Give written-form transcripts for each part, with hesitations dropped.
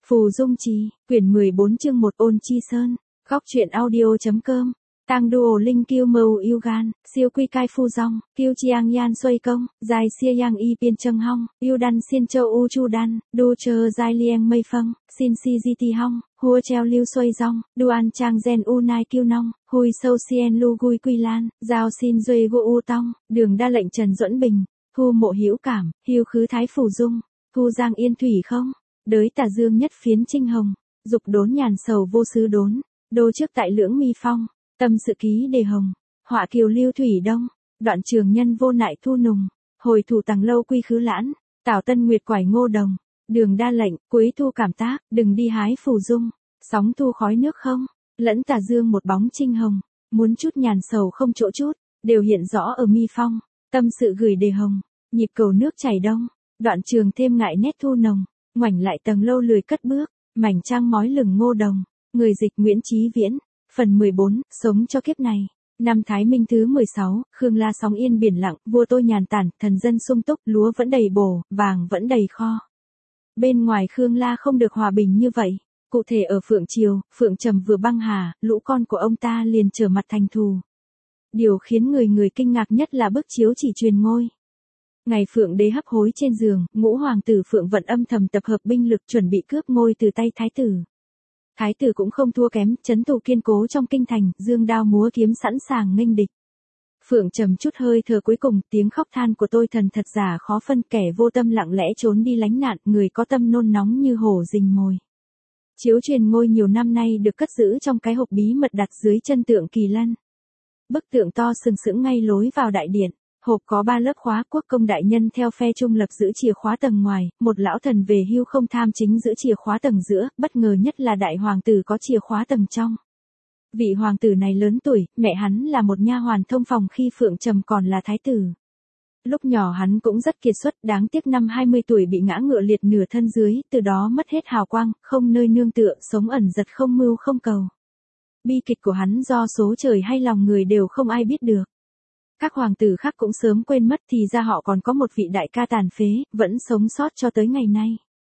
Phù Dung Trì, quyển 14 chương 1 Ôn Chi Sơn, góc truyện audio.com, Tang Duo Linh Kiêu Mâu Yêu Gan, Siêu Quy Cai Phu Dong, Kiêu Chiang Yan Xuôi Công, Dài Xia Yang Y Biên Trâng Hong, Yêu Đan Xiên Châu U Chu Đan, Đu Chơ Dài Lieng Mây Phâng, Xin Si Di Ti Hong, Hua Treo Lưu Xuôi Dong, Duan Trang Gen U Nai Kiêu Nong, Hui Sâu Sien Lu Gui Quy Lan, Giao Xin Duy Gu U Tong, Đường Đa Lệnh Trần Duẫn Bình, Thu Mộ Hữu Cảm, Hiêu Khứ Thái Phù Dung, Thu Giang Yên Thủy Không. Đới Tà Dương nhất phiến trinh hồng, dục đốn nhàn sầu vô sứ đốn, đô trước tại lưỡng mi phong, tâm sự ký đề hồng, họa kiều lưu thủy đông, đoạn trường nhân vô nại thu nùng, hồi thủ tàng lâu quy khứ lãn, tảo tân nguyệt quải ngô đồng, đường đa lệnh, cuối thu cảm tác, đừng đi hái phù dung, sóng thu khói nước không, lẫn Tà Dương một bóng trinh hồng, muốn chút nhàn sầu không chỗ chút, đều hiện rõ ở mi phong, tâm sự gửi đề hồng, nhịp cầu nước chảy đông, đoạn trường thêm ngại nét thu nồng. Ngoảnh lại tầng lâu lười cất bước, mảnh trang mói lừng ngô đồng, người dịch Nguyễn Chí Viễn, phần 14, sống cho kiếp này. Năm Thái Minh thứ 16, Khương La sóng yên biển lặng, vua tôi nhàn tản, thần dân sung túc, lúa vẫn đầy bồ, vàng vẫn đầy kho. Bên ngoài Khương La không được hòa bình như vậy, cụ thể ở Phượng Triều, Phượng Trầm vừa băng hà, lũ con của ông ta liền trở mặt thành thù. Điều khiến người kinh ngạc nhất là bức chiếu chỉ truyền ngôi. Ngày Phượng đế hấp hối trên giường, ngũ hoàng tử Phượng Vận âm thầm tập hợp binh lực chuẩn bị cướp ngôi từ tay thái tử. Thái tử cũng không thua kém, trấn thủ kiên cố trong kinh thành, dương đao múa kiếm sẵn sàng nghênh địch. Phượng Trầm chút hơi thở cuối cùng, tiếng khóc than của tôi thần thật giả khó phân, kẻ vô tâm lặng lẽ trốn đi lánh nạn, người có tâm nôn nóng như hổ rình mồi. Chiếu truyền ngôi nhiều năm nay được cất giữ trong cái hộp bí mật đặt dưới chân tượng Kỳ Lân. Bức tượng to sừng sững ngay lối vào đại điện. Hộp có 3 lớp khóa, quốc công đại nhân theo phe trung lập giữ chìa khóa tầng ngoài, một lão thần về hưu không tham chính giữ chìa khóa tầng giữa, bất ngờ nhất là đại hoàng tử có chìa khóa tầng trong. Vị hoàng tử này lớn tuổi, mẹ hắn là một nha hoàn thông phòng khi Phượng Trầm còn là thái tử. Lúc nhỏ hắn cũng rất kiệt xuất, đáng tiếc năm 20 tuổi bị ngã ngựa liệt nửa thân dưới, từ đó mất hết hào quang, không nơi nương tựa, sống ẩn giật không mưu không cầu. Bi kịch của hắn do số trời hay lòng người đều không ai biết được. Các hoàng tử khác cũng sớm quên mất thì ra họ còn có một vị đại ca tàn phế, vẫn sống sót cho tới ngày nay.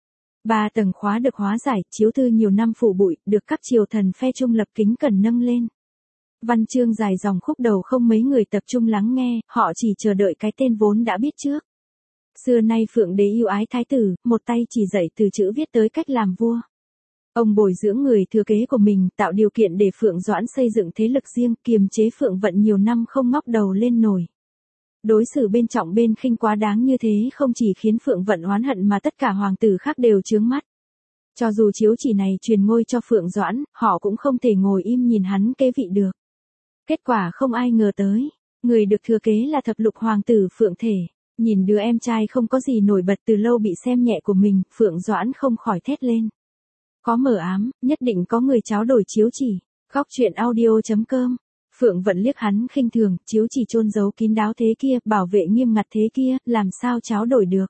3 tầng khóa được hóa giải, chiếu thư nhiều năm phủ bụi, được các triều thần phe trung lập kính cẩn nâng lên. Văn chương dài dòng khúc đầu không mấy người tập trung lắng nghe, họ chỉ chờ đợi cái tên vốn đã biết trước. Xưa nay Phượng đế yêu ái thái tử, một tay chỉ dạy từ chữ viết tới cách làm vua. Ông bồi dưỡng người thừa kế của mình, tạo điều kiện để Phượng Doãn xây dựng thế lực riêng, kiềm chế Phượng Vận nhiều năm không ngóc đầu lên nổi. Đối xử bên trọng bên khinh quá đáng như thế không chỉ khiến Phượng Vận oán hận mà tất cả hoàng tử khác đều chướng mắt. Cho dù chiếu chỉ này truyền ngôi cho Phượng Doãn, họ cũng không thể ngồi im nhìn hắn kế vị được. Kết quả không ai ngờ tới, người được thừa kế là thập lục hoàng tử Phượng Thể. Nhìn đứa em trai không có gì nổi bật từ lâu bị xem nhẹ của mình, Phượng Doãn không khỏi thét lên. Có mờ ám, nhất định có người tráo đổi chiếu chỉ. Góc truyện audio.com. Phượng Vận liếc hắn khinh thường, chiếu chỉ chôn giấu kín đáo thế kia, bảo vệ nghiêm ngặt thế kia, làm sao tráo đổi được.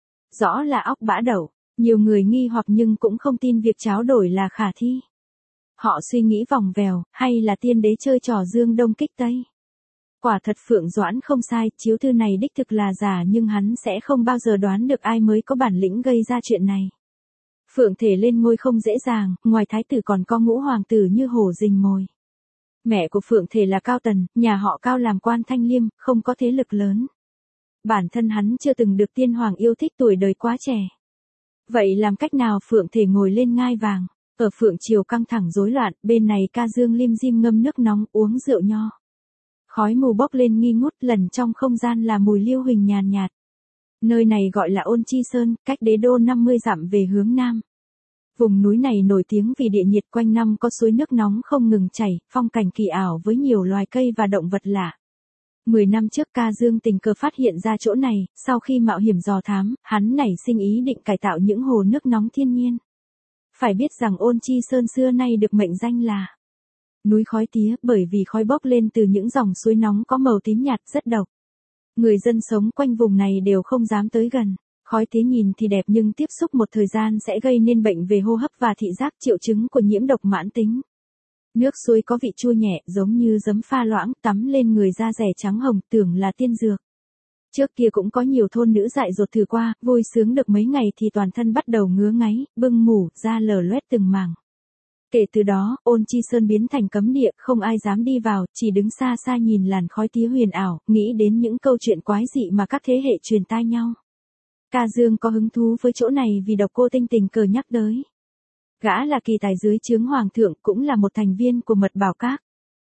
Rõ là óc bã đậu, nhiều người nghi hoặc nhưng cũng không tin việc tráo đổi là khả thi. Họ suy nghĩ vòng vèo, hay là tiên đế chơi trò dương đông kích tây. Quả thật Phượng Doãn không sai, chiếu thư này đích thực là giả nhưng hắn sẽ không bao giờ đoán được ai mới có bản lĩnh gây ra chuyện này. Phượng Thể lên ngôi không dễ dàng, ngoài thái tử còn có ngũ hoàng tử như hổ rình mồi. Mẹ của Phượng Thể là Cao Tần, nhà họ Cao làm quan thanh liêm, không có thế lực lớn. Bản thân hắn chưa từng được tiên hoàng yêu thích, tuổi đời quá trẻ. Vậy làm cách nào Phượng Thể ngồi lên ngai vàng? Ở Phượng Triều căng thẳng rối loạn, bên này ca dương lim dim ngâm nước nóng, uống rượu nho. Khói mù bốc lên nghi ngút, lần trong không gian là mùi liêu huỳnh nhàn nhạt. Nơi này gọi là Ôn Chi Sơn, cách đế đô 50 dặm về hướng nam. Vùng núi này nổi tiếng vì địa nhiệt, quanh năm có suối nước nóng không ngừng chảy, phong cảnh kỳ ảo với nhiều loài cây và động vật lạ. 10 năm trước Ca Dương tình cờ phát hiện ra chỗ này, sau khi mạo hiểm dò thám, hắn nảy sinh ý định cải tạo những hồ nước nóng thiên nhiên. Phải biết rằng Ôn Chi Sơn xưa nay được mệnh danh là núi khói tía, bởi vì khói bốc lên từ những dòng suối nóng có màu tím nhạt rất độc. Người dân sống quanh vùng này đều không dám tới gần. Khói tía nhìn thì đẹp nhưng tiếp xúc một thời gian sẽ gây nên bệnh về hô hấp và thị giác, triệu chứng của nhiễm độc mãn tính. Nước suối có vị chua nhẹ giống như giấm pha loãng, tắm lên người da rẻ trắng hồng, tưởng là tiên dược. Trước kia cũng có nhiều thôn nữ dại dột thử qua, vui sướng được mấy ngày thì toàn thân bắt đầu ngứa ngáy, bưng mủ, da lở loét từng mảng. Kể từ đó, Ôn Chi Sơn biến thành cấm địa, không ai dám đi vào, chỉ đứng xa xa nhìn làn khói tía huyền ảo, nghĩ đến những câu chuyện quái dị mà các thế hệ truyền tai nhau. Ca Dương có hứng thú với chỗ này vì Độc Cô Tinh tình cờ nhắc tới. Gã là kỳ tài dưới trướng hoàng thượng, cũng là một thành viên của Mật Bảo Các.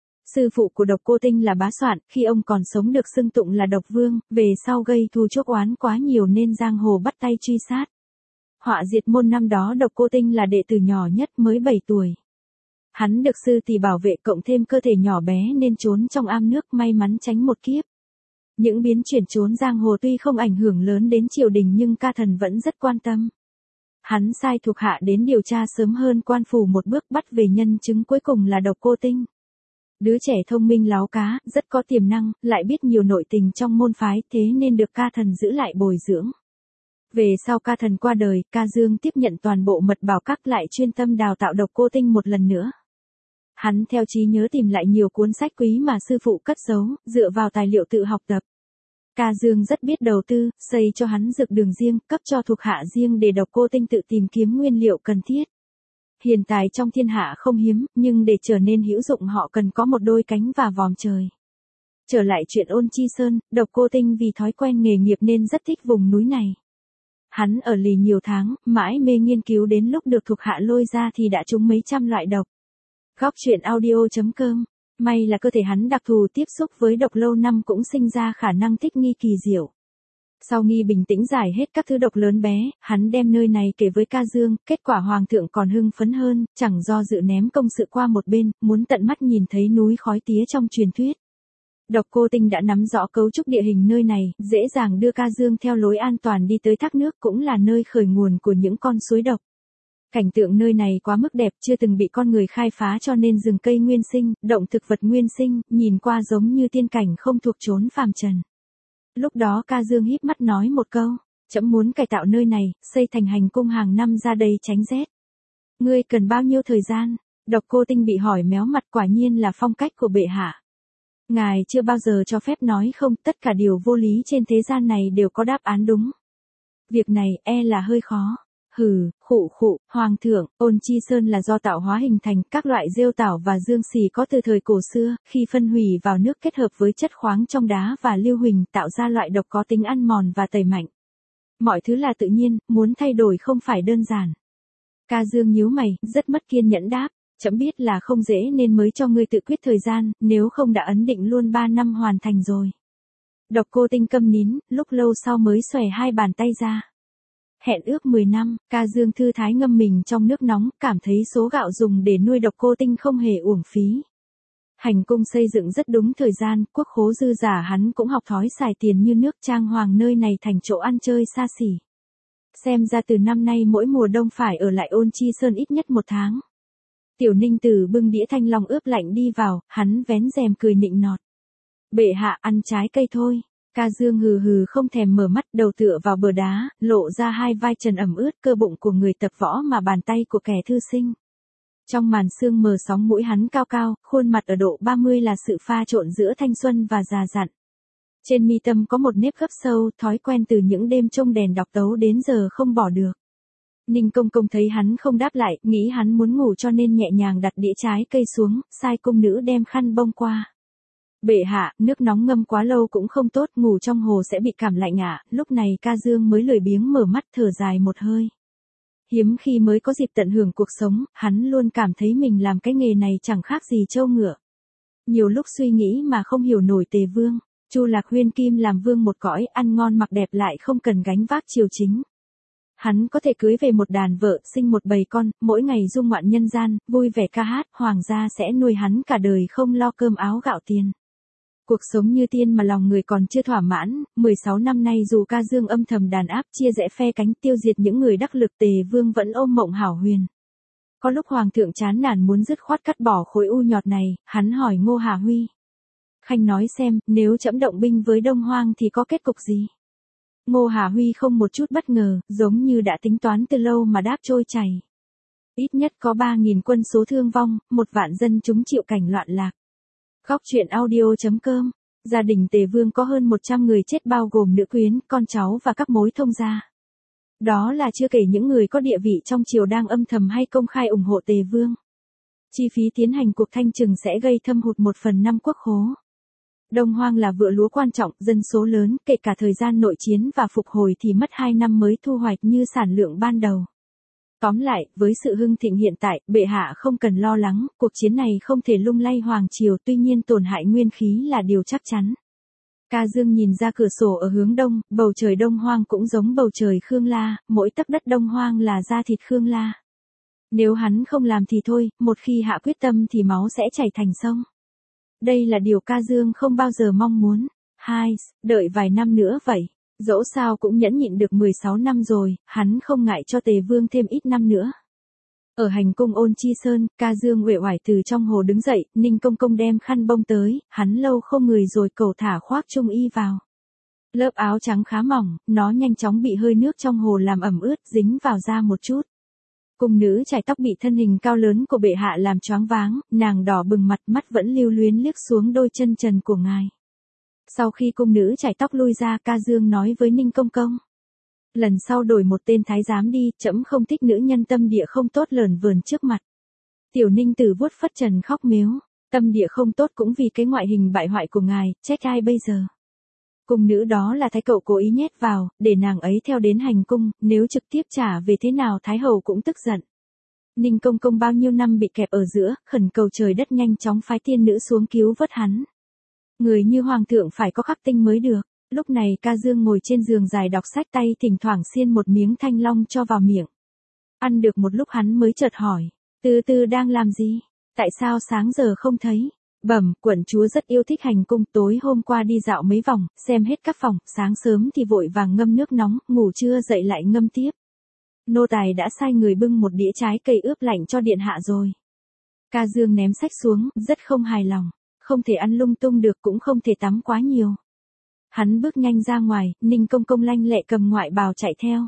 Sư phụ của Độc Cô Tinh là Bá Soạn, khi ông còn sống được xưng tụng là Độc Vương, về sau gây thù chuốc oán quá nhiều nên giang hồ bắt tay truy sát. Họa diệt môn năm đó Độc Cô Tinh là đệ tử nhỏ nhất mới 7 tuổi. Hắn được sư tỷ bảo vệ cộng thêm cơ thể nhỏ bé nên trốn trong am nước, may mắn tránh một kiếp. Những biến chuyển trốn giang hồ tuy không ảnh hưởng lớn đến triều đình nhưng Ca Thần vẫn rất quan tâm. Hắn sai thuộc hạ đến điều tra sớm hơn quan phủ một bước, bắt về nhân chứng cuối cùng là Độc Cô Tinh. Đứa trẻ thông minh láo cá, rất có tiềm năng, lại biết nhiều nội tình trong môn phái, thế nên được Ca Thần giữ lại bồi dưỡng. Về sau Ca Thần qua đời, Ca Dương tiếp nhận toàn bộ Mật Bảo Các, lại chuyên tâm đào tạo Độc Cô Tinh một lần nữa. Hắn theo trí nhớ tìm lại nhiều cuốn sách quý mà sư phụ cất giấu, dựa vào tài liệu tự học tập. Ca Dương rất biết đầu tư, xây cho hắn dược đường riêng, cấp cho thuộc hạ riêng để Độc Cô Tinh tự tìm kiếm nguyên liệu cần thiết. Hiền tài trong thiên hạ không hiếm, nhưng để trở nên hữu dụng họ cần có một đôi cánh và vòm trời. Trở lại chuyện Ôn Chi Sơn, Độc Cô Tinh vì thói quen nghề nghiệp nên rất thích vùng núi này. Hắn ở lì nhiều tháng, mãi mê nghiên cứu đến lúc được thuộc hạ lôi ra thì đã trúng mấy trăm loại độc. Góc truyện audio.com. May là cơ thể hắn đặc thù, tiếp xúc với độc lâu năm cũng sinh ra khả năng thích nghi kỳ diệu. Sau nghi bình tĩnh giải hết các thứ độc lớn bé, hắn đem nơi này kể với Ca Dương, kết quả hoàng thượng còn hưng phấn hơn, chẳng do dự ném công sự qua một bên, muốn tận mắt nhìn thấy núi khói tía trong truyền thuyết. Độc Cô Tinh đã nắm rõ cấu trúc địa hình nơi này, dễ dàng đưa Ca Dương theo lối an toàn đi tới thác nước, cũng là nơi khởi nguồn của những con suối độc. Cảnh tượng nơi này quá mức đẹp, chưa từng bị con người khai phá cho nên rừng cây nguyên sinh, động thực vật nguyên sinh, nhìn qua giống như tiên cảnh không thuộc chốn phàm trần. Lúc đó Ca Dương híp mắt nói một câu, trẫm muốn cải tạo nơi này, xây thành hành cung hàng năm ra đây tránh rét. Ngươi cần bao nhiêu thời gian? Độc Cô Tinh bị hỏi méo mặt, quả nhiên là phong cách của bệ hạ. Ngài chưa bao giờ cho phép nói không, tất cả điều vô lý trên thế gian này đều có đáp án đúng. Việc này e là hơi khó. Hừ, khụ, hoàng thượng, Ôn Chi Sơn là do tạo hóa hình thành, các loại rêu tảo và dương xì có từ thời cổ xưa, khi phân hủy vào nước kết hợp với chất khoáng trong đá và lưu huỳnh tạo ra loại độc có tính ăn mòn và tẩy mạnh. Mọi thứ là tự nhiên, muốn thay đổi không phải đơn giản. Ca Dương nhíu mày, rất mất kiên nhẫn đáp, trẫm biết là không dễ nên mới cho ngươi tự quyết thời gian, nếu không đã ấn định luôn 3 năm hoàn thành rồi. Độc Cô Tinh câm nín, lúc lâu sau mới xòe hai bàn tay ra. Hẹn ước 10 năm, Ca Dương thư thái ngâm mình trong nước nóng, cảm thấy số gạo dùng để nuôi Độc Cô Tinh không hề uổng phí. Hành cung xây dựng rất đúng thời gian, quốc khố dư giả, hắn cũng học thói xài tiền như nước, trang hoàng nơi này thành chỗ ăn chơi xa xỉ. Xem ra từ năm nay mỗi mùa đông phải ở lại Ôn Chi Sơn ít nhất 1 tháng. Tiểu Ninh Tử bưng đĩa thanh long ướp lạnh đi vào, hắn vén rèm cười nịnh nọt. Bệ hạ ăn trái cây thôi. Ca Dương hừ hừ không thèm mở mắt, đầu tựa vào bờ đá, lộ ra hai vai trần ẩm ướt, cơ bụng của người tập võ mà bàn tay của kẻ thư sinh. Trong màn sương mờ sóng mũi hắn cao cao, khuôn mặt ở độ 30 là sự pha trộn giữa thanh xuân và già dặn. Trên mi tâm có một nếp gấp sâu, thói quen từ những đêm trông đèn đọc tấu đến giờ không bỏ được. Ninh Công Công thấy hắn không đáp lại, nghĩ hắn muốn ngủ cho nên nhẹ nhàng đặt đĩa trái cây xuống, sai cung nữ đem khăn bông qua. Bệ hạ, nước nóng ngâm quá lâu cũng không tốt, ngủ trong hồ sẽ bị cảm lạnh ạ. Lúc này Ca Dương mới lười biếng mở mắt, thở dài một hơi. Hiếm khi mới có dịp tận hưởng cuộc sống, hắn luôn cảm thấy mình làm cái nghề này chẳng khác gì trâu ngựa. Nhiều lúc suy nghĩ mà không hiểu nổi Tề Vương, Chu Lạc Huyên Kim làm vương một cõi, ăn ngon mặc đẹp lại không cần gánh vác triều chính. Hắn có thể cưới về một đàn vợ, sinh một bầy con, mỗi ngày dung ngoạn nhân gian, vui vẻ ca hát, hoàng gia sẽ nuôi hắn cả đời không lo cơm áo gạo tiền. Cuộc sống như tiên mà lòng người còn chưa thỏa mãn, 16 năm nay dù Ca Dương âm thầm đàn áp, chia rẽ phe cánh, tiêu diệt những người đắc lực, Tề Vương vẫn ôm mộng hảo huyền. Có lúc hoàng thượng chán nản muốn dứt khoát cắt bỏ khối u nhọt này, hắn hỏi Ngô Hà Huy. Khanh nói xem, nếu trẫm động binh với Đông Hoang thì có kết cục gì? Ngô Hà Huy không một chút bất ngờ, giống như đã tính toán từ lâu mà đáp trôi chảy. Ít nhất có 3.000 quân số thương vong, 1 vạn dân chúng chịu cảnh loạn lạc. Góc truyện audio.com Gia đình Tề Vương có hơn 100 người chết bao gồm nữ quyến, con cháu và các mối thông gia. Đó là chưa kể những người có địa vị trong triều đang âm thầm hay công khai ủng hộ Tề Vương. Chi phí tiến hành cuộc thanh trừng sẽ gây thâm hụt 1/5 quốc khố. Đông Hoang là vựa lúa quan trọng, dân số lớn, kể cả thời gian nội chiến và phục hồi thì mất 2 năm mới thu hoạch như sản lượng ban đầu. Tóm lại, với sự hưng thịnh hiện tại, bệ hạ không cần lo lắng, cuộc chiến này không thể lung lay hoàng triều, tuy nhiên tổn hại nguyên khí là điều chắc chắn. Ca Dương nhìn ra cửa sổ ở hướng đông, bầu trời Đông Hoang cũng giống bầu trời Khương La, mỗi tấc đất Đông Hoang là da thịt Khương La. Nếu hắn không làm thì thôi, một khi hạ quyết tâm thì máu sẽ chảy thành sông. Đây là điều Ca Dương không bao giờ mong muốn. Đợi vài năm nữa vậy. Dẫu sao cũng nhẫn nhịn được 16 năm rồi, hắn không ngại cho Tề Vương thêm ít năm nữa. Ở hành cung Ôn Chi Sơn, Ca Dương uể oải từ trong hồ đứng dậy, Ninh Công Công đem khăn bông tới, hắn lâu không người rồi cầu thả khoác trung y vào. Lớp áo trắng khá mỏng, nó nhanh chóng bị hơi nước trong hồ làm ẩm ướt, dính vào da một chút. Cung nữ chải tóc bị thân hình cao lớn của bệ hạ làm choáng váng, nàng đỏ bừng mặt, mắt vẫn lưu luyến liếc xuống đôi chân trần của ngài. Sau khi cung nữ chải tóc lui ra, Ca Dương nói với Ninh Công Công. Lần sau đổi một tên thái giám đi, trẫm không thích nữ nhân tâm địa không tốt lởn vởn trước mặt. Tiểu Ninh Tử vuốt phất trần khóc mếu, tâm địa không tốt cũng vì cái ngoại hình bại hoại của ngài, trách ai bây giờ. Cung nữ đó là thái cậu cố ý nhét vào, để nàng ấy theo đến hành cung, nếu trực tiếp trả về thế nào thái hậu cũng tức giận. Ninh Công Công bao nhiêu năm bị kẹp ở giữa, khẩn cầu trời đất nhanh chóng phái tiên nữ xuống cứu vớt hắn. Người như hoàng thượng phải có khắc tinh mới được. Lúc này Ca Dương ngồi trên giường dài đọc sách, tay thỉnh thoảng xiên một miếng thanh long cho vào miệng. Ăn được một lúc hắn mới chợt hỏi, Từ Từ đang làm gì? Tại sao sáng giờ không thấy? Bẩm, quận chúa rất yêu thích hành cung, tối hôm qua đi dạo mấy vòng, xem hết các phòng, sáng sớm thì vội vàng ngâm nước nóng, ngủ trưa dậy lại ngâm tiếp. Nô tài đã sai người bưng một đĩa trái cây ướp lạnh cho điện hạ rồi. Ca Dương ném sách xuống, rất không hài lòng. Không thể ăn lung tung được, cũng không thể tắm quá nhiều. Hắn bước nhanh ra ngoài, Ninh Công Công lanh lẹ cầm ngoại bào chạy theo.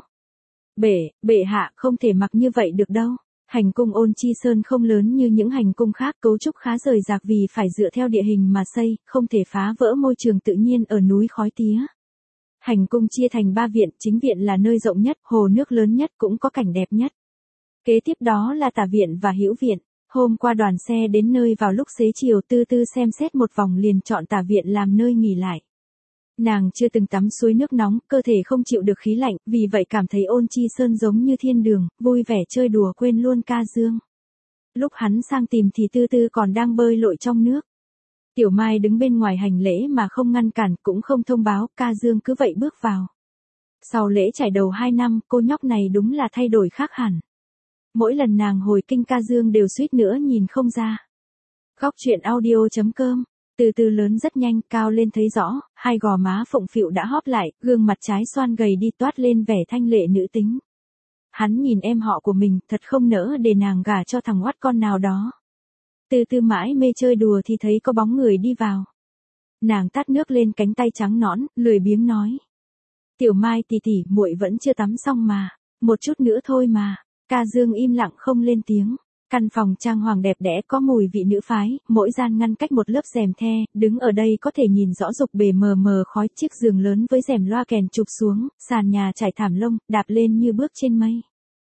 Bệ hạ, không thể mặc như vậy được đâu. Hành cung Ôn Chi Sơn không lớn như những hành cung khác, cấu trúc khá rời rạc vì phải dựa theo địa hình mà xây, không thể phá vỡ môi trường tự nhiên ở núi khói tía. Hành cung chia thành 3 viện, chính viện là nơi rộng nhất, hồ nước lớn nhất, cũng có cảnh đẹp nhất. Kế tiếp đó là tả viện và hữu viện. Hôm qua đoàn xe đến nơi vào lúc xế chiều, Từ Từ xem xét một vòng liền chọn tả viện làm nơi nghỉ lại. Nàng chưa từng tắm suối nước nóng, cơ thể không chịu được khí lạnh, vì vậy cảm thấy Ôn Chi Sơn giống như thiên đường, vui vẻ chơi đùa quên luôn Ca Dương. Lúc hắn sang tìm thì Từ Từ còn đang bơi lội trong nước. Tiểu Mai đứng bên ngoài hành lễ mà không ngăn cản, cũng không thông báo, Ca Dương cứ vậy bước vào. Sau lễ trải đầu 2 năm, cô nhóc này đúng là thay đổi khác hẳn. Mỗi lần nàng hồi kinh Ca Dương đều suýt nữa nhìn không ra. Góc truyện audio.com. Từ Từ lớn rất nhanh, cao lên thấy rõ, hai gò má phụng phịu đã hóp lại, gương mặt trái xoan gầy đi, toát lên vẻ thanh lệ nữ tính. Hắn nhìn em họ của mình, thật không nỡ để nàng gả cho thằng oắt con nào đó. Từ Từ mãi mê chơi đùa thì thấy có bóng người đi vào. Nàng tát nước lên cánh tay trắng nõn, lười biếng nói. Tiểu Mai tỷ tỷ, muội vẫn chưa tắm xong mà, một chút nữa thôi mà. Ca Dương im lặng không lên tiếng. Căn phòng trang hoàng đẹp đẽ có mùi vị nữ phái, mỗi gian ngăn cách một lớp rèm the, đứng ở đây có thể nhìn rõ dục bề mờ mờ khói, chiếc giường lớn với rèm loa kèn chụp xuống, sàn nhà trải thảm lông, đạp lên như bước trên mây.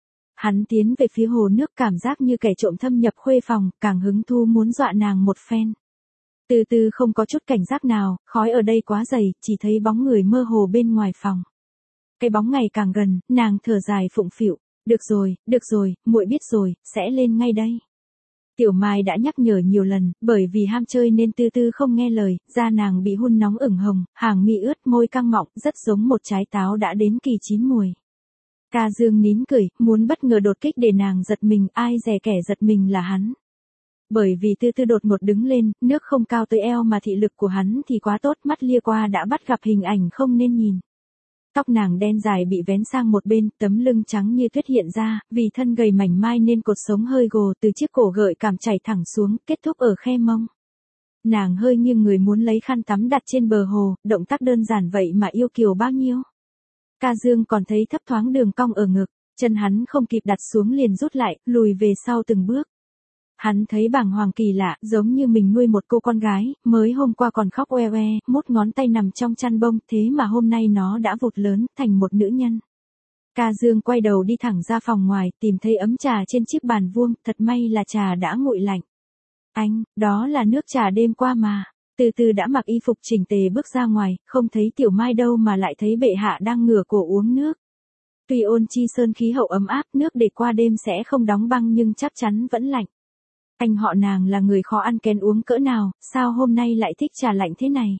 Hắn tiến về phía hồ nước, cảm giác như kẻ trộm thâm nhập khuê phòng, càng hứng thú muốn dọa nàng một phen. Từ Từ không có chút cảnh giác nào, khói ở đây quá dày, chỉ thấy bóng người mơ hồ bên ngoài phòng. Cái bóng ngày càng gần, nàng thở dài phụng phịu. Được rồi, muội biết rồi, sẽ lên ngay đây. Tiểu Mai đã nhắc nhở nhiều lần, bởi vì ham chơi nên Từ Từ không nghe lời, da nàng bị hun nóng ửng hồng, hàng mi ướt, môi căng mọng, rất giống một trái táo đã đến kỳ chín mùi. Ca Dương nín cười, muốn bất ngờ đột kích để nàng giật mình, ai dè kẻ giật mình là hắn. Bởi vì Từ Từ đột ngột đứng lên, nước không cao tới eo mà thị lực của hắn thì quá tốt, mắt lia qua đã bắt gặp hình ảnh không nên nhìn. Tóc nàng đen dài bị vén sang một bên, tấm lưng trắng như tuyết hiện ra, vì thân gầy mảnh mai nên cột sống hơi gồ, từ chiếc cổ gợi cảm chảy thẳng xuống, kết thúc ở khe mông. Nàng hơi nghiêng người muốn lấy khăn tắm đặt trên bờ hồ, động tác đơn giản vậy mà yêu kiều bao nhiêu. Ca Dương còn thấy thấp thoáng đường cong ở ngực, chân hắn không kịp đặt xuống liền rút lại, lùi về sau từng bước. Hắn thấy bàng hoàng kỳ lạ, giống như mình nuôi một cô con gái, mới hôm qua còn khóc oe oe, mốt ngón tay nằm trong chăn bông, thế mà hôm nay nó đã vụt lớn, thành một nữ nhân. Ca Dương quay đầu đi thẳng ra phòng ngoài, tìm thấy ấm trà trên chiếc bàn vuông, thật may là trà đã nguội lạnh. Anh, đó là nước trà đêm qua mà. Từ từ đã mặc y phục chỉnh tề bước ra ngoài, không thấy Tiểu Mai đâu mà lại thấy bệ hạ đang ngửa cổ uống nước. Tuy Ôn Chi Sơn khí hậu ấm áp, nước để qua đêm sẽ không đóng băng nhưng chắc chắn vẫn lạnh. Anh họ nàng là người khó ăn kén uống cỡ nào, sao hôm nay lại thích trà lạnh thế này?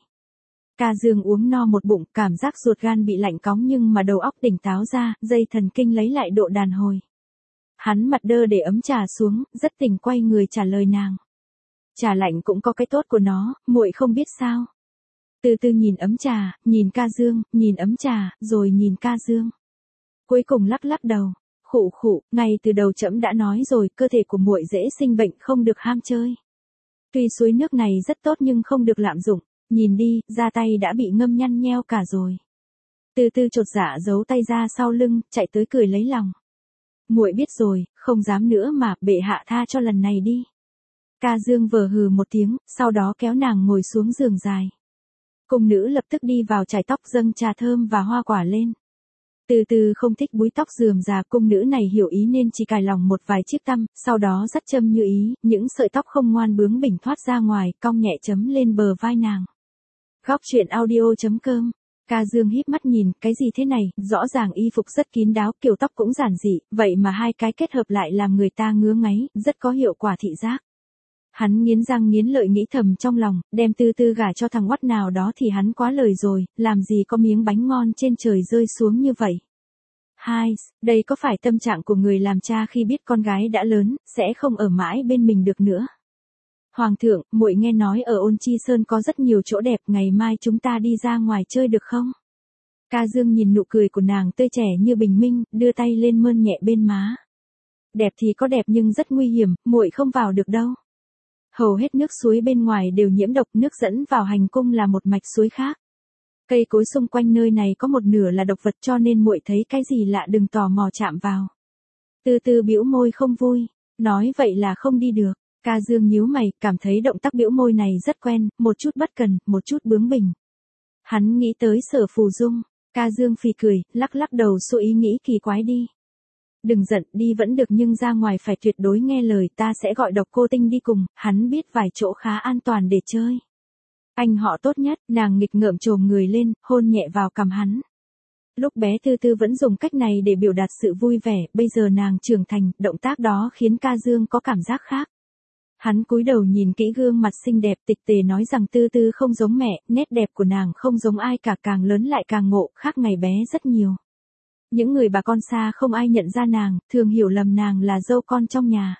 Ca Dương uống no một bụng, cảm giác ruột gan bị lạnh cóng nhưng mà đầu óc tỉnh táo ra, dây thần kinh lấy lại độ đàn hồi. Hắn mặt đơ để ấm trà xuống, rất tỉnh quay người trả lời nàng. Trà lạnh cũng có cái tốt của nó, muội không biết sao. Từ từ nhìn ấm trà, nhìn Ca Dương, nhìn ấm trà, rồi nhìn Ca Dương. Cuối cùng lắc lắc đầu. Khụ khụ, ngay từ đầu trẫm đã nói rồi, cơ thể của muội dễ sinh bệnh, không được ham chơi. Tuy suối nước này rất tốt nhưng không được lạm dụng, nhìn đi, da tay đã bị ngâm nhăn nheo cả rồi. Từ từ chột dạ giấu tay ra sau lưng, chạy tới cười lấy lòng. Muội biết rồi, không dám nữa mà, bệ hạ tha cho lần này đi. Ca Dương vờ hừ một tiếng, sau đó kéo nàng ngồi xuống giường dài. Cung nữ lập tức đi vào chải tóc dâng trà thơm và hoa quả lên. Từ từ không thích búi tóc rườm rà, cung nữ này hiểu ý nên chỉ cài lòng một vài chiếc tăm, sau đó dắt châm như ý, những sợi tóc không ngoan bướng bỉnh thoát ra ngoài, cong nhẹ chấm lên bờ vai nàng. Góc truyện audio.com. Ca Dương híp mắt nhìn, cái gì thế này, rõ ràng y phục rất kín đáo, kiểu tóc cũng giản dị, vậy mà hai cái kết hợp lại làm người ta ngứa ngáy, rất có hiệu quả thị giác. Hắn nghiến răng nghiến lợi nghĩ thầm trong lòng, đem Từ Từ gả cho thằng oắt nào đó thì hắn quá lời rồi, làm gì có miếng bánh ngon trên trời rơi xuống như vậy. Hai, đây có phải tâm trạng của người làm cha khi biết con gái đã lớn, sẽ không ở mãi bên mình được nữa. Hoàng thượng, muội nghe nói ở Ôn Chi Sơn có rất nhiều chỗ đẹp, ngày mai chúng ta đi ra ngoài chơi được không? Ca Dương nhìn nụ cười của nàng tươi trẻ như bình minh, đưa tay lên mơn nhẹ bên má. Đẹp thì có đẹp nhưng rất nguy hiểm, muội không vào được đâu. Hầu hết nước suối bên ngoài đều nhiễm độc, nước dẫn vào hành cung là một mạch suối khác. Cây cối xung quanh nơi này có một nửa là độc vật cho nên muội thấy cái gì lạ đừng tò mò chạm vào. Từ từ bĩu môi không vui, nói vậy là không đi được. Ca Dương nhíu mày, cảm thấy động tác bĩu môi này rất quen, một chút bất cần, một chút bướng bỉnh. Hắn nghĩ tới Sở Phù Dung, Ca Dương phì cười, lắc lắc đầu xua ý nghĩ kỳ quái đi. Đừng giận, đi vẫn được nhưng ra ngoài phải tuyệt đối nghe lời, ta sẽ gọi Độc Cô Tinh đi cùng, hắn biết vài chỗ khá an toàn để chơi. Anh họ tốt nhất, nàng nghịch ngợm chồm người lên, hôn nhẹ vào cằm hắn. Lúc bé Từ Từ vẫn dùng cách này để biểu đạt sự vui vẻ, bây giờ nàng trưởng thành, động tác đó khiến Ca Dương có cảm giác khác. Hắn cúi đầu nhìn kỹ gương mặt xinh đẹp tịch tề nói rằng Từ Từ không giống mẹ, nét đẹp của nàng không giống ai cả, càng lớn lại càng ngộ, khác ngày bé rất nhiều. Những người bà con xa không ai nhận ra nàng, thường hiểu lầm nàng là dâu con trong nhà.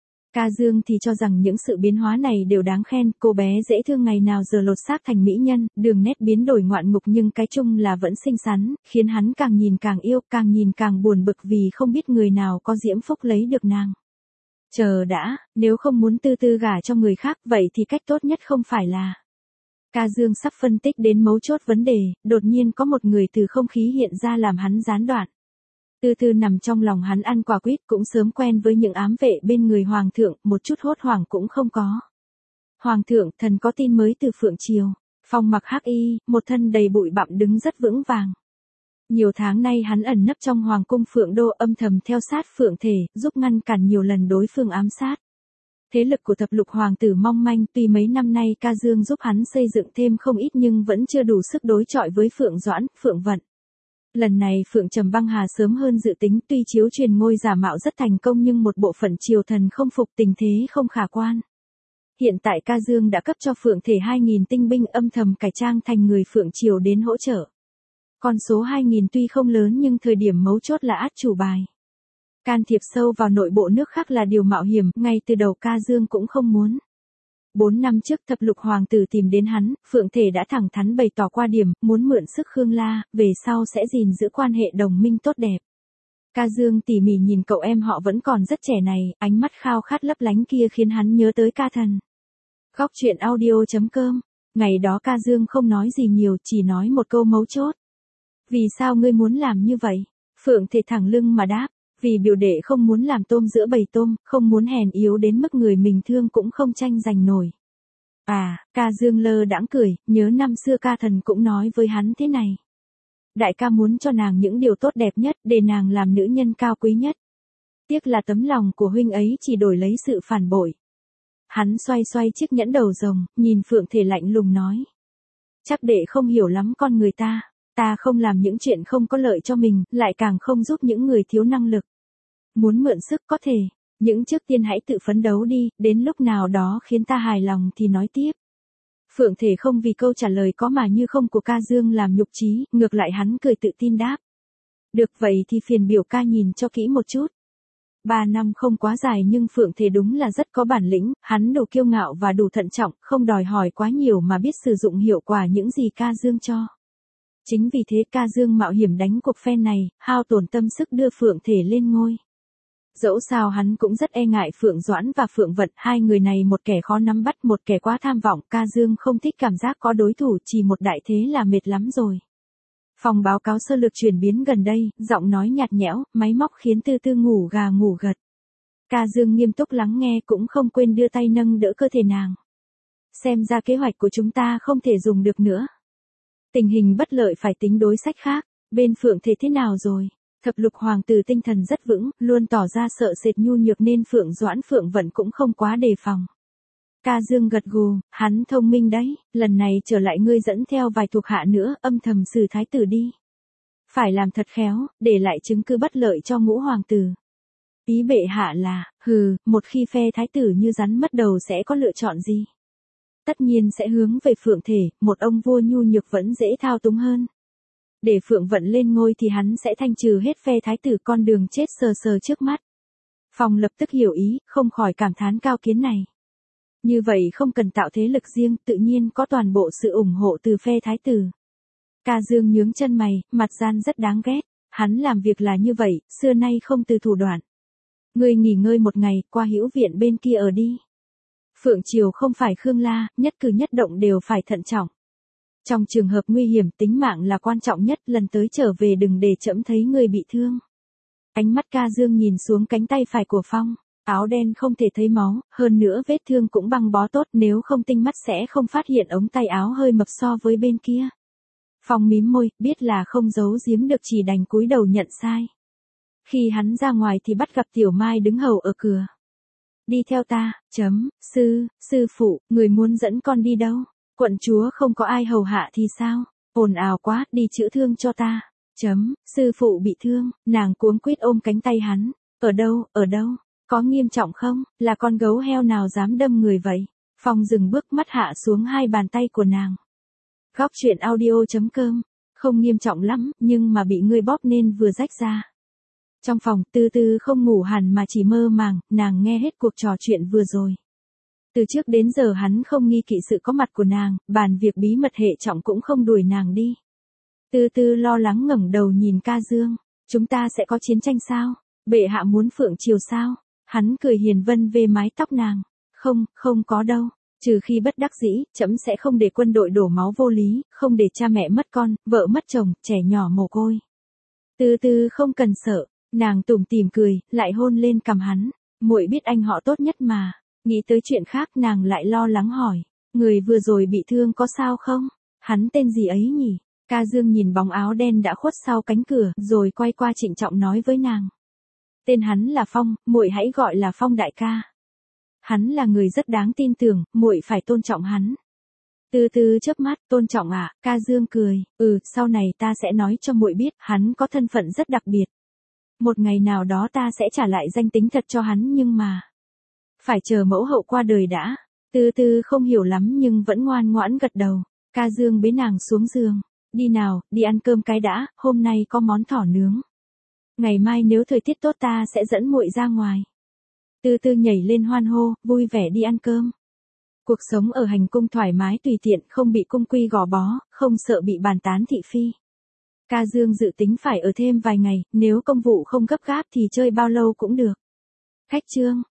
Ca Dương thì cho rằng những sự biến hóa này đều đáng khen, cô bé dễ thương ngày nào giờ lột xác thành mỹ nhân, đường nét biến đổi ngoạn mục nhưng cái chung là vẫn xinh xắn, khiến hắn càng nhìn càng yêu, càng nhìn càng buồn bực vì không biết người nào có diễm phúc lấy được nàng. Chờ đã, nếu không muốn Từ Từ gả cho người khác vậy thì cách tốt nhất không phải là... Ca Dương sắp phân tích đến mấu chốt vấn đề, đột nhiên có một người từ không khí hiện ra làm hắn gián đoạn. Từ từ nằm trong lòng hắn ăn quả quýt cũng sớm quen với những ám vệ bên người hoàng thượng, một chút hốt hoảng cũng không có. Hoàng thượng, thần có tin mới từ Phượng Triều. Phong mặc hắc y, một thân đầy bụi bặm đứng rất vững vàng. Nhiều tháng nay hắn ẩn nấp trong hoàng cung Phượng Đô âm thầm theo sát Phượng Thể, giúp ngăn cản nhiều lần đối phương ám sát. Thế lực của thập lục hoàng tử mong manh, tuy mấy năm nay Ca Dương giúp hắn xây dựng thêm không ít nhưng vẫn chưa đủ sức đối chọi với Phượng Doãn, Phượng Vận. Lần này Phượng Trầm Băng Hà sớm hơn dự tính, tuy chiếu truyền ngôi giả mạo rất thành công nhưng một bộ phận triều thần không phục, tình thế không khả quan. Hiện tại Ca Dương đã cấp cho Phượng Thể 2.000 tinh binh âm thầm cải trang thành người Phượng Triều đến hỗ trợ. Con số 2.000 tuy không lớn nhưng thời điểm mấu chốt là át chủ bài. Can thiệp sâu vào nội bộ nước khác là điều mạo hiểm, ngay từ đầu Ca Dương cũng không muốn. 4 năm trước thập lục hoàng tử tìm đến hắn, Phượng Thể đã thẳng thắn bày tỏ qua điểm, muốn mượn sức Khương La, về sau sẽ gìn giữ quan hệ đồng minh tốt đẹp. Ca Dương tỉ mỉ nhìn cậu em họ vẫn còn rất trẻ này, ánh mắt khao khát lấp lánh kia khiến hắn nhớ tới Ca Thần. Góc truyện audio.com. Ngày đó Ca Dương không nói gì nhiều, chỉ nói một câu mấu chốt. Vì sao ngươi muốn làm như vậy? Phượng Thể thẳng lưng mà đáp. Vì biểu đệ không muốn làm tôm giữa bầy tôm, không muốn hèn yếu đến mức người mình thương cũng không tranh giành nổi. À, ca Dương lơ đãng cười, nhớ năm xưa ca thần cũng nói với hắn thế này. Đại ca muốn cho nàng những điều tốt đẹp nhất, để nàng làm nữ nhân cao quý nhất. Tiếc là tấm lòng của huynh ấy chỉ đổi lấy sự phản bội. Hắn xoay xoay chiếc nhẫn đầu rồng, nhìn Phượng Thể lạnh lùng nói. Chắc đệ không hiểu lắm con người ta. Ta không làm những chuyện không có lợi cho mình, lại càng không giúp những người thiếu năng lực. Muốn mượn sức có thể, nhưng trước tiên hãy tự phấn đấu đi, đến lúc nào đó khiến ta hài lòng thì nói tiếp. Phượng Thể không vì câu trả lời có mà như không của ca Dương làm nhục chí, ngược lại hắn cười tự tin đáp. Được vậy thì phiền biểu ca nhìn cho kỹ một chút. 3 năm không quá dài nhưng Phượng Thể đúng là rất có bản lĩnh, hắn đủ kiêu ngạo và đủ thận trọng, không đòi hỏi quá nhiều mà biết sử dụng hiệu quả những gì ca Dương cho. Chính vì thế ca Dương mạo hiểm đánh cuộc phen này, hao tổn tâm sức đưa Phượng Thể lên ngôi. Dẫu sao hắn cũng rất e ngại Phượng Doãn và Phượng Vận, hai người này một kẻ khó nắm bắt một kẻ quá tham vọng, ca Dương không thích cảm giác có đối thủ, chỉ một đại thế là mệt lắm rồi. Phòng báo cáo sơ lược chuyển biến gần đây, giọng nói nhạt nhẽo, máy móc khiến Tư Tư ngủ gà ngủ gật. Ca Dương nghiêm túc lắng nghe cũng không quên đưa tay nâng đỡ cơ thể nàng. Xem ra kế hoạch của chúng ta không thể dùng được nữa. Tình hình bất lợi phải tính đối sách khác, bên Phượng Thể thế nào rồi? Thập lục hoàng tử tinh thần rất vững, luôn tỏ ra sợ sệt nhu nhược nên Phượng Doãn Phượng Vận cũng không quá đề phòng. Ca Dương gật gù, hắn thông minh đấy, lần này trở lại ngươi dẫn theo vài thuộc hạ nữa, âm thầm xử thái tử đi. Phải làm thật khéo, để lại chứng cứ bất lợi cho ngũ hoàng tử. Ý bệ hạ là, một khi phe thái tử như rắn mất đầu sẽ có lựa chọn gì? Tất nhiên sẽ hướng về Phượng Thể, một ông vua nhu nhược vẫn dễ thao túng hơn. Để Phượng Vận lên ngôi thì hắn sẽ thanh trừ hết phe thái tử, con đường chết sờ sờ trước mắt. Phong lập tức hiểu ý, không khỏi cảm thán cao kiến này. Như vậy không cần tạo thế lực riêng, tự nhiên có toàn bộ sự ủng hộ từ phe thái tử. Ca Dương nhướng chân mày, mặt gian rất đáng ghét. Hắn làm việc là như vậy, xưa nay không từ thủ đoạn. Ngươi nghỉ ngơi một ngày, qua hữu viện bên kia ở đi. Phượng Triều không phải Khương La, nhất cử nhất động đều phải thận trọng. Trong trường hợp nguy hiểm tính mạng là quan trọng nhất, lần tới trở về đừng để trẫm thấy người bị thương. Ánh mắt ca Dương nhìn xuống cánh tay phải của Phong, áo đen không thể thấy máu, hơn nữa vết thương cũng băng bó tốt, nếu không tinh mắt sẽ không phát hiện ống tay áo hơi mập so với bên kia. Phong mím môi, biết là không giấu giếm được chỉ đành cúi đầu nhận sai. Khi hắn ra ngoài thì bắt gặp Tiểu Mai đứng hầu ở cửa. Đi theo ta, sư phụ, người muốn dẫn con đi đâu? Quận chúa không có ai hầu hạ thì sao? Ồn ào quá, đi chữa thương cho ta. Sư phụ bị thương, nàng cuống quýt ôm cánh tay hắn. Ở đâu? Có nghiêm trọng không? Là con gấu heo nào dám đâm người vậy? Phong dừng bước, mắt hạ xuống hai bàn tay của nàng. Góc truyện audio.com. Không nghiêm trọng lắm, nhưng mà bị ngươi bóp nên vừa rách ra. Trong phòng, Tư Tư không ngủ hẳn mà chỉ mơ màng, nàng nghe hết cuộc trò chuyện vừa rồi. Từ trước đến giờ hắn không nghi kỵ sự có mặt của nàng, bàn việc bí mật hệ trọng cũng không đuổi nàng đi. Tư Tư lo lắng ngẩng đầu nhìn ca Dương, chúng ta sẽ có chiến tranh sao? Bệ hạ muốn Phượng Triều sao? Hắn cười hiền vân về mái tóc nàng. Không có đâu, trừ khi bất đắc dĩ, trẫm sẽ không để quân đội đổ máu vô lý, không để cha mẹ mất con, vợ mất chồng, trẻ nhỏ mồ côi. Tư Tư không cần sợ, nàng tủm tỉm cười, lại hôn lên cằm hắn. Muội biết anh họ tốt nhất mà. Nghĩ tới chuyện khác nàng lại lo lắng hỏi. Người vừa rồi bị thương có sao không? Hắn tên gì ấy nhỉ? Ca Dương nhìn bóng áo đen đã khuất sau cánh cửa, rồi quay qua trịnh trọng nói với nàng. Tên hắn là Phong, muội hãy gọi là Phong đại ca. Hắn là người rất đáng tin tưởng, muội phải tôn trọng hắn. Tư Tư chớp mắt, tôn trọng à? Ca Dương cười, sau này ta sẽ nói cho muội biết, hắn có thân phận rất đặc biệt. Một ngày nào đó ta sẽ trả lại danh tính thật cho hắn, nhưng mà phải chờ mẫu hậu qua đời đã. Tư Tư không hiểu lắm nhưng vẫn ngoan ngoãn gật đầu. Ca Dương bế nàng xuống giường. Đi nào, đi ăn cơm cái đã, hôm nay có món thỏ nướng. Ngày mai nếu thời tiết tốt ta sẽ dẫn muội ra ngoài. Tư Tư nhảy lên hoan hô, vui vẻ đi ăn cơm. Cuộc sống ở hành cung thoải mái tùy tiện, không bị cung quy gò bó, không sợ bị bàn tán thị phi. Ca Dương dự tính phải ở thêm vài ngày, nếu công vụ không gấp gáp thì chơi bao lâu cũng được. Khách trương.